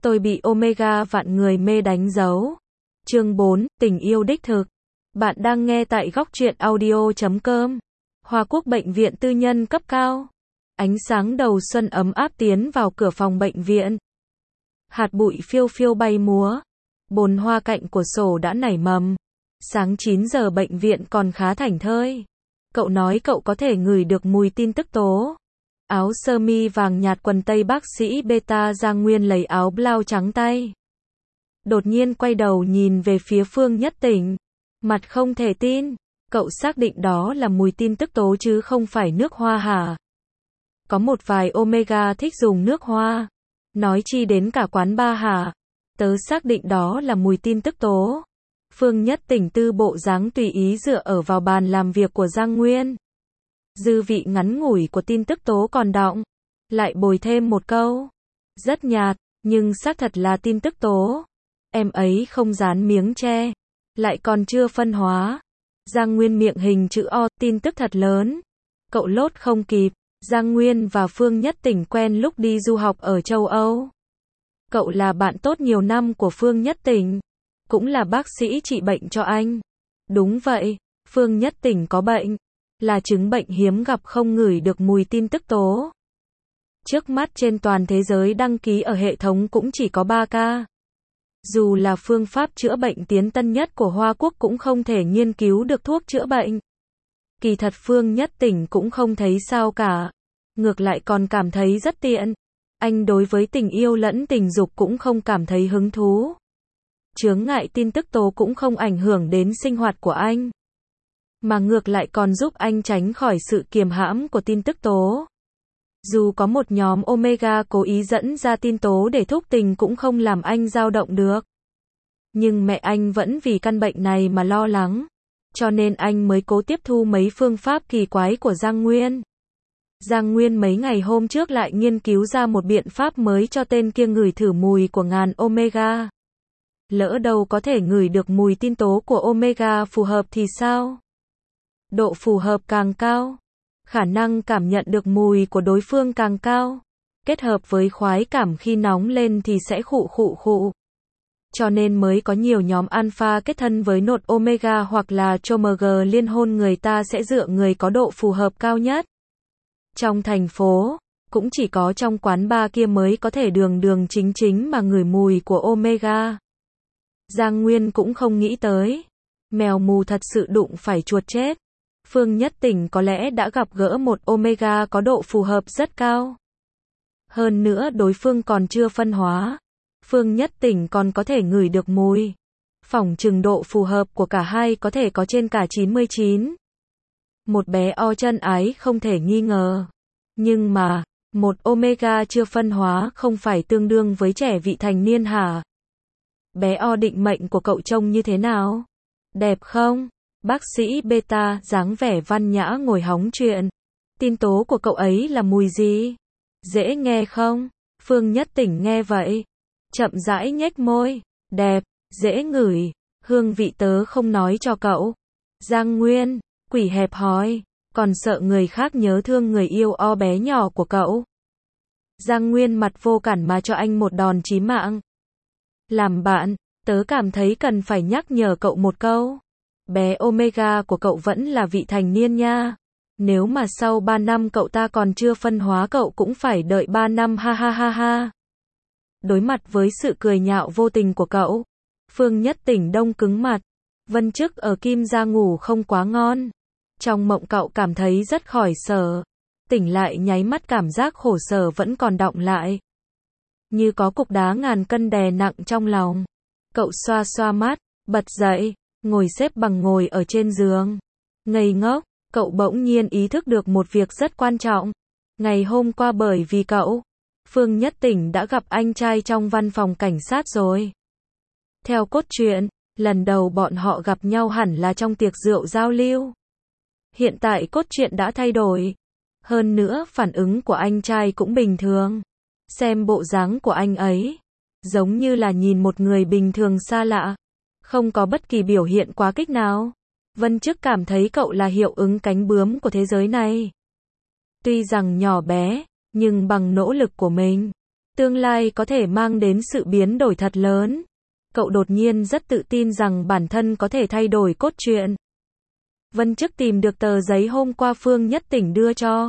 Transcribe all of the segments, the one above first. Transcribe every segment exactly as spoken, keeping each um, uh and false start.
Tôi bị Omega vạn người mê đánh dấu. Chương bốn, tình yêu đích thực. Bạn đang nghe tại góc truyện audio chấm com. Hoa Quốc bệnh viện tư nhân cấp cao. Ánh sáng đầu xuân ấm áp tiến vào cửa phòng bệnh viện. Hạt bụi phiêu phiêu bay múa. Bồn hoa cạnh của sổ đã nảy mầm. Sáng chín giờ bệnh viện còn khá thảnh thơi. Cậu nói cậu có thể ngửi được mùi tin tức tố. Áo sơ mi vàng nhạt quần tây bác sĩ Beta Giang Nguyên lấy áo blau trắng tay. Đột nhiên quay đầu nhìn về phía Phương Nhất Tỉnh. Mặt không thể tin. Cậu xác định đó là mùi tin tức tố chứ không phải nước hoa hả? Có một vài Omega thích dùng nước hoa. Nói chi đến cả quán bar hả? Tớ xác định đó là mùi tin tức tố. Phương Nhất Tỉnh tư bộ dáng tùy ý dựa ở vào bàn làm việc của Giang Nguyên. Dư vị ngắn ngủi của tin tức tố còn đọng. Lại bồi thêm một câu. Rất nhạt, nhưng xác thật là tin tức tố. Em ấy không dán miếng tre. Lại còn chưa phân hóa. Giang Nguyên miệng hình chữ O, tin tức thật lớn. Cậu lốt không kịp. Giang Nguyên và Phương Nhất Tỉnh quen lúc đi du học ở châu Âu. Cậu là bạn tốt nhiều năm của Phương Nhất Tỉnh. Cũng là bác sĩ trị bệnh cho anh. Đúng vậy, Phương Nhất Tỉnh có bệnh. Là chứng bệnh hiếm gặp không ngửi được mùi tin tức tố. Trước mắt trên toàn thế giới đăng ký ở hệ thống cũng chỉ có ba ca. Dù là phương pháp chữa bệnh tiến tân nhất của Hoa Quốc cũng không thể nghiên cứu được thuốc chữa bệnh. Kỳ thật Phương Nhất Tỉnh cũng không thấy sao cả. Ngược lại còn cảm thấy rất tiện. Anh đối với tình yêu lẫn tình dục cũng không cảm thấy hứng thú. Chướng ngại tin tức tố cũng không ảnh hưởng đến sinh hoạt của anh. Mà ngược lại còn giúp anh tránh khỏi sự kiềm hãm của tin tức tố. Dù có một nhóm Omega cố ý dẫn ra tin tố để thúc tình cũng không làm anh dao động được. Nhưng mẹ anh vẫn vì căn bệnh này mà lo lắng. Cho nên anh mới cố tiếp thu mấy phương pháp kỳ quái của Giang Nguyên. Giang Nguyên mấy ngày hôm trước lại nghiên cứu ra một biện pháp mới cho tên kia ngửi thử mùi của ngàn Omega. Lỡ đâu có thể ngửi được mùi tin tố của Omega phù hợp thì sao? Độ phù hợp càng cao, khả năng cảm nhận được mùi của đối phương càng cao. Kết hợp với khoái cảm khi nóng lên thì sẽ khụ khụ khụ. Cho nên mới có nhiều nhóm alpha kết thân với nột Omega hoặc là chomeg liên hôn, người ta sẽ dựa người có độ phù hợp cao nhất. Trong thành phố, cũng chỉ có trong quán bar kia mới có thể đường đường chính chính mà ngửi mùi của Omega. Giang Nguyên cũng không nghĩ tới. Mèo mù thật sự đụng phải chuột chết. Phương Nhất Tỉnh có lẽ đã gặp gỡ một Omega có độ phù hợp rất cao. Hơn nữa đối phương còn chưa phân hóa. Phương Nhất Tỉnh còn có thể ngửi được mùi. Phỏng chừng độ phù hợp của cả hai có thể có trên cả chín mươi chín. Một bé O chân ái không thể nghi ngờ. Nhưng mà, một Omega chưa phân hóa không phải tương đương với trẻ vị thành niên hả? Bé O định mệnh của cậu trông như thế nào? Đẹp không? Bác sĩ Beta dáng vẻ văn nhã ngồi hóng chuyện. Tin tố của cậu ấy là mùi gì? Dễ nghe không? Phương Nhất Tỉnh nghe vậy. Chậm rãi nhếch môi. Đẹp, dễ ngửi. Hương vị tớ không nói cho cậu. Giang Nguyên, quỷ hẹp hòi. Còn sợ người khác nhớ thương người yêu O bé nhỏ của cậu. Giang Nguyên mặt vô cản mà cho anh một đòn chí mạng. Làm bạn, tớ cảm thấy cần phải nhắc nhở cậu một câu. Bé Omega của cậu vẫn là vị thành niên nha. Nếu mà sau ba năm cậu ta còn chưa phân hóa cậu cũng phải đợi ba năm, ha ha ha ha. Đối mặt với sự cười nhạo vô tình của cậu, Phương Nhất Tỉnh đông cứng mặt. Vân Chức ở Kim Gia ngủ không quá ngon. Trong mộng cậu cảm thấy rất khỏi sở. Tỉnh lại nháy mắt cảm giác khổ sở vẫn còn đọng lại. Như có cục đá ngàn cân đè nặng trong lòng. Cậu xoa xoa mắt, bật dậy, ngồi xếp bằng ngồi ở trên giường. Ngây ngốc, cậu bỗng nhiên ý thức được một việc rất quan trọng. Ngày hôm qua bởi vì cậu, Phương Nhất Tỉnh đã gặp anh trai trong văn phòng cảnh sát rồi. Theo cốt truyện, lần đầu bọn họ gặp nhau hẳn là trong tiệc rượu giao lưu. Hiện tại cốt truyện đã thay đổi. Hơn nữa phản ứng của anh trai cũng bình thường. Xem bộ dáng của anh ấy, giống như là nhìn một người bình thường xa lạ. Không có bất kỳ biểu hiện quá kích nào. Vân Chức cảm thấy cậu là hiệu ứng cánh bướm của thế giới này. Tuy rằng nhỏ bé, nhưng bằng nỗ lực của mình, Tương lai có thể mang đến sự biến đổi thật lớn. Cậu đột nhiên rất tự tin rằng bản thân có thể thay đổi cốt truyện. Vân Chức tìm được tờ giấy hôm qua Phương Nhất Tỉnh đưa cho.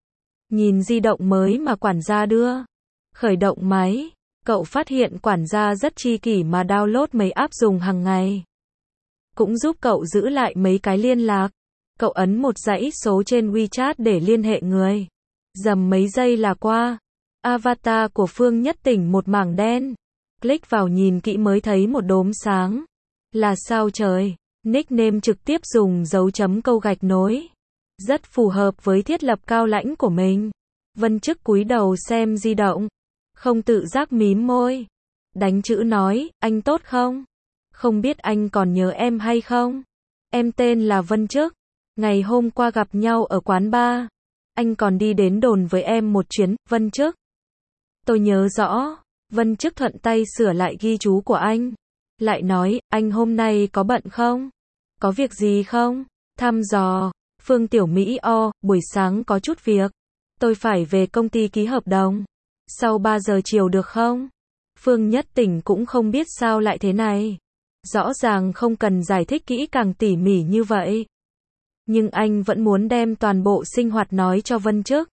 Nhìn di động mới mà quản gia đưa. Khởi động máy. Cậu phát hiện quản gia rất chi kỷ mà download mấy app dùng hàng ngày. Cũng giúp cậu giữ lại mấy cái liên lạc. Cậu ấn một dãy số trên WeChat để liên hệ người. Dầm mấy giây là qua. Avatar của Phương Nhất Tỉnh một mảng đen. Click vào nhìn kỹ mới thấy một đốm sáng. Là sao trời? Nickname trực tiếp dùng dấu chấm câu gạch nối. Rất phù hợp với thiết lập cao lãnh của mình. Vân Chức cúi đầu xem di động. Không tự giác mím môi. Đánh chữ nói, anh tốt không? Không biết anh còn nhớ em hay không? Em tên là Vân Chức. Ngày hôm qua gặp nhau ở quán bar. Anh còn đi đến đồn với em một chuyến, Vân Chức. Tôi nhớ rõ. Vân Chức thuận tay sửa lại ghi chú của anh. Lại nói, anh hôm nay có bận không? Có việc gì không? Thăm dò. Phương Tiểu Mỹ o, buổi sáng có chút việc. Tôi phải về công ty ký hợp đồng. Sau ba giờ chiều được không? Phương Nhất Tỉnh cũng không biết sao lại thế này. Rõ ràng không cần giải thích kỹ càng tỉ mỉ như vậy. Nhưng anh vẫn muốn đem toàn bộ sinh hoạt nói cho Vân Chức.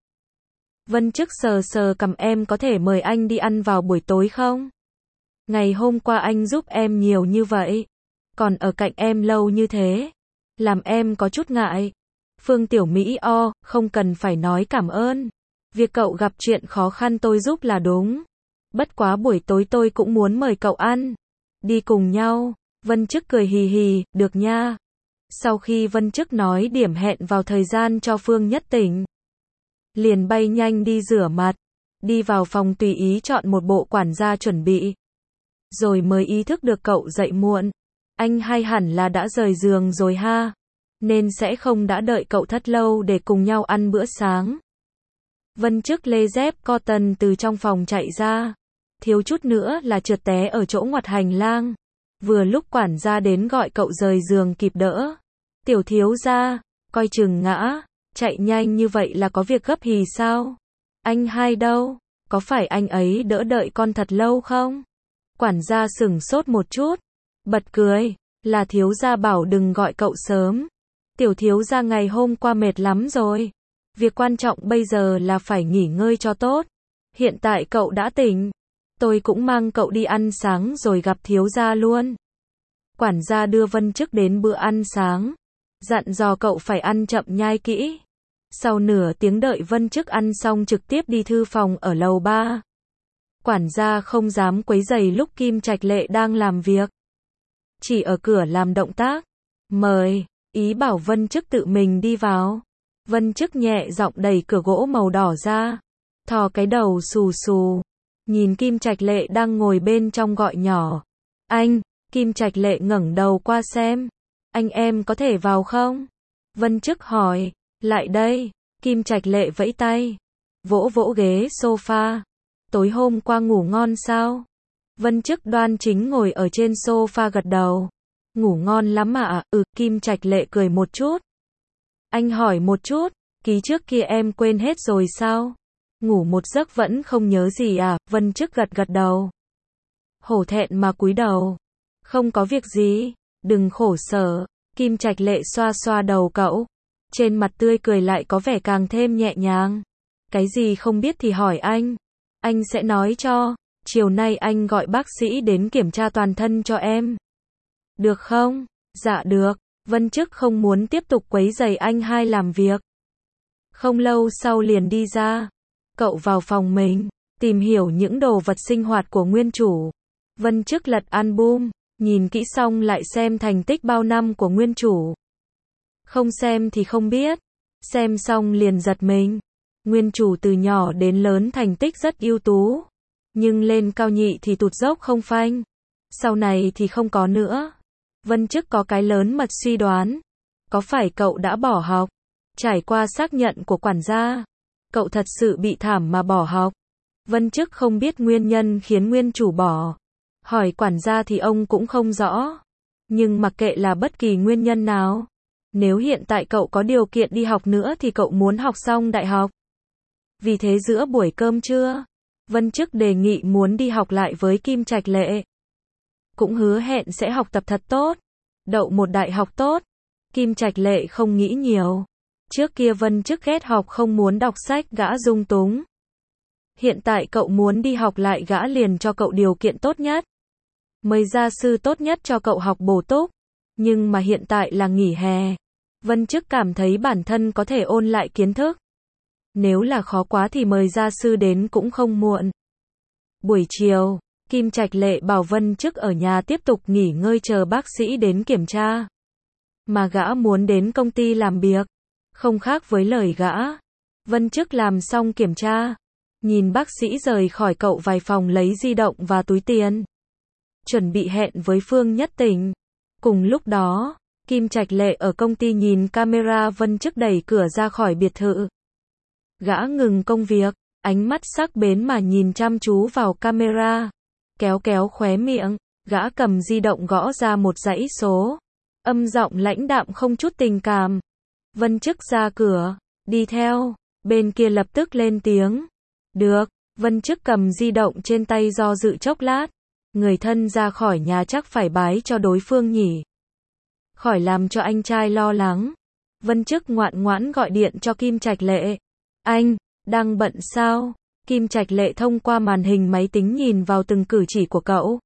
Vân Chức sờ sờ cằm em có thể mời anh đi ăn vào buổi tối không? Ngày hôm qua anh giúp em nhiều như vậy. Còn ở cạnh em lâu như thế. Làm em có chút ngại. Phương Tiểu Mỹ o, không cần phải nói cảm ơn. Việc cậu gặp chuyện khó khăn tôi giúp là đúng. Bất quá buổi tối tôi cũng muốn mời cậu ăn. Đi cùng nhau. Vân Chức cười hì hì, được nha. Sau khi Vân Chức nói điểm hẹn vào thời gian cho Phương Nhất Tỉnh. Liền bay nhanh đi rửa mặt. Đi vào phòng tùy ý chọn một bộ quản gia chuẩn bị. Rồi mới ý thức được cậu dậy muộn. Anh hay hẳn là đã rời giường rồi ha. Nên sẽ không đã đợi cậu thất lâu để cùng nhau ăn bữa sáng. Vân Chức lê dép cotton từ trong phòng chạy ra. Thiếu chút nữa là trượt té ở chỗ ngoặt hành lang. Vừa lúc quản gia đến gọi cậu rời giường kịp đỡ. Tiểu thiếu gia, coi chừng ngã. Chạy nhanh như vậy là có việc gấp hì sao? Anh hai đâu? Có phải anh ấy đỡ đợi con thật lâu không? Quản gia sửng sốt một chút. Bật cười. Là thiếu gia bảo đừng gọi cậu sớm. Tiểu thiếu gia ngày hôm qua mệt lắm rồi. Việc quan trọng bây giờ là phải nghỉ ngơi cho tốt. Hiện tại cậu đã tỉnh. Tôi cũng mang cậu đi ăn sáng rồi gặp thiếu gia luôn. Quản gia đưa Vân Chức đến bữa ăn sáng. Dặn dò cậu phải ăn chậm nhai kỹ. Sau nửa tiếng đợi Vân Chức ăn xong trực tiếp đi thư phòng ở lầu ba. Quản gia không dám quấy rầy lúc Kim Trạch Lệ đang làm việc. Chỉ ở cửa làm động tác. Mời, ý bảo Vân Chức tự mình đi vào. Vân Chức nhẹ giọng đẩy cửa gỗ màu đỏ ra. Thò cái đầu xù xù. Nhìn Kim Trạch Lệ đang ngồi bên trong gọi nhỏ. Anh, Kim Trạch Lệ ngẩng đầu qua xem. Anh em có thể vào không? Vân Chức hỏi. Lại đây. Kim Trạch Lệ vẫy tay. Vỗ vỗ ghế sofa. Tối hôm qua ngủ ngon sao? Vân Chức đoan chính ngồi ở trên sofa gật đầu. Ngủ ngon lắm ạ. Ừ, Kim Trạch Lệ cười một chút. Anh hỏi một chút, ký trước kia em quên hết rồi sao? Ngủ một giấc vẫn không nhớ gì à? Vân Chức gật gật đầu. Hổ thẹn mà cúi đầu. Không có việc gì, đừng khổ sở. Kim Trạch Lệ xoa xoa đầu cậu. Trên mặt tươi cười lại có vẻ càng thêm nhẹ nhàng. Cái gì không biết thì hỏi anh. Anh sẽ nói cho. Chiều nay anh gọi bác sĩ đến kiểm tra toàn thân cho em. Được không? Dạ được. Vân Chức không muốn tiếp tục quấy rầy anh hai làm việc. Không lâu sau liền đi ra. Cậu vào phòng mình, tìm hiểu những đồ vật sinh hoạt của nguyên chủ. Vân Chức lật album, nhìn kỹ xong lại xem thành tích bao năm của nguyên chủ. Không xem thì không biết. Xem xong liền giật mình. Nguyên chủ từ nhỏ đến lớn thành tích rất ưu tú. Nhưng lên cao nhị thì tụt dốc không phanh. Sau này thì không có nữa. Vân Chức có cái lớn mật suy đoán. Có phải cậu đã bỏ học? Trải qua xác nhận của quản gia. Cậu thật sự bị thảm mà bỏ học. Vân Chức không biết nguyên nhân khiến nguyên chủ bỏ. Hỏi quản gia thì ông cũng không rõ. Nhưng mặc kệ là bất kỳ nguyên nhân nào. Nếu hiện tại cậu có điều kiện đi học nữa thì cậu muốn học xong đại học. Vì thế giữa buổi cơm trưa, Vân Chức đề nghị muốn đi học lại với Kim Trạch Lệ. Cũng hứa hẹn sẽ học tập thật tốt, đậu một đại học tốt. Kim Trạch Lệ không nghĩ nhiều. Trước kia Vân Chức ghét học không muốn đọc sách, gã dung túng. Hiện tại cậu muốn đi học lại, gã liền cho cậu điều kiện tốt nhất. Mời gia sư tốt nhất cho cậu học bổ túc. Nhưng mà hiện tại là nghỉ hè. Vân Chức cảm thấy bản thân có thể ôn lại kiến thức. Nếu là khó quá thì mời gia sư đến cũng không muộn. Buổi chiều, Kim Trạch Lệ bảo Vân Chức ở nhà tiếp tục nghỉ ngơi chờ bác sĩ đến kiểm tra. Mà gã muốn đến công ty làm việc. Không khác với lời gã. Vân Chức làm xong kiểm tra. Nhìn bác sĩ rời khỏi cậu vài phòng lấy di động và túi tiền. Chuẩn bị hẹn với Phương Nhất Tình. Cùng lúc đó, Kim Trạch Lệ ở công ty nhìn camera. Vân Chức đẩy cửa ra khỏi biệt thự. Gã ngừng công việc, ánh mắt sắc bén mà nhìn chăm chú vào camera. Kéo kéo khóe miệng, gã cầm di động gõ ra một dãy số. Âm giọng lãnh đạm không chút tình cảm. Vân Chức ra cửa, đi theo. Bên kia lập tức lên tiếng. Được. Vân Chức cầm di động trên tay do dự chốc lát. Người thân ra khỏi nhà chắc phải bái cho đối phương nhỉ. Khỏi làm cho anh trai lo lắng. Vân Chức ngoan ngoãn gọi điện cho Kim Trạch Lệ. Anh, đang bận sao? Kim Trạch Lệ thông qua màn hình máy tính nhìn vào từng cử chỉ của cậu.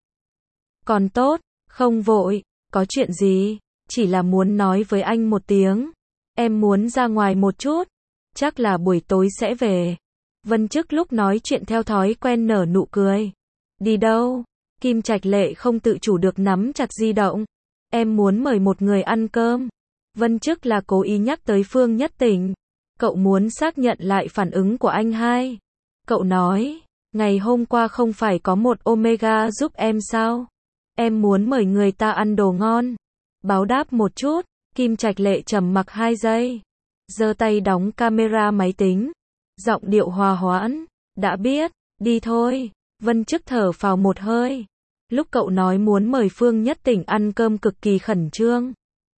Còn tốt, không vội, có chuyện gì? Chỉ là muốn nói với anh một tiếng. Em muốn ra ngoài một chút. Chắc là buổi tối sẽ về. Vân Chức lúc nói chuyện theo thói quen nở nụ cười. Đi đâu? Kim Trạch Lệ không tự chủ được nắm chặt di động. Em muốn mời một người ăn cơm. Vân Chức là cố ý nhắc tới Phương Nhất Tình. Cậu muốn xác nhận lại phản ứng của anh hai. Cậu nói, ngày hôm qua không phải có một Omega giúp em sao? Em muốn mời người ta ăn đồ ngon. Báo đáp một chút. Kim Trạch Lệ trầm mặc hai giây. Giơ tay đóng camera máy tính. Giọng điệu hòa hoãn. Đã biết, đi thôi. Vân Chức thở phào một hơi. Lúc cậu nói muốn mời Phương Nhất Tình ăn cơm cực kỳ khẩn trương.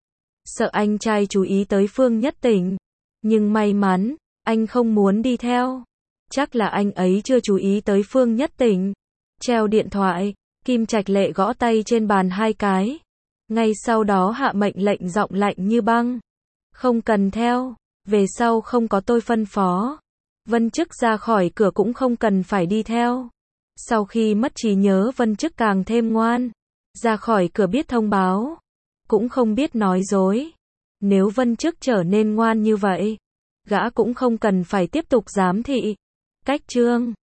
Sợ anh trai chú ý tới Phương Nhất Tình. Nhưng may mắn, anh không muốn đi theo. Chắc là anh ấy chưa chú ý tới Phương Nhất Tình. Treo điện thoại, Kim Trạch Lệ gõ tay trên bàn hai cái. Ngay sau đó hạ mệnh lệnh giọng lạnh như băng. Không cần theo, về sau không có tôi phân phó. Vân Chức ra khỏi cửa cũng không cần phải đi theo. Sau khi mất trí nhớ Vân Chức càng thêm ngoan. Ra khỏi cửa biết thông báo. Cũng không biết nói dối. Nếu Vân Chức trở nên ngoan như vậy, gã cũng không cần phải tiếp tục giám thị. Cách chương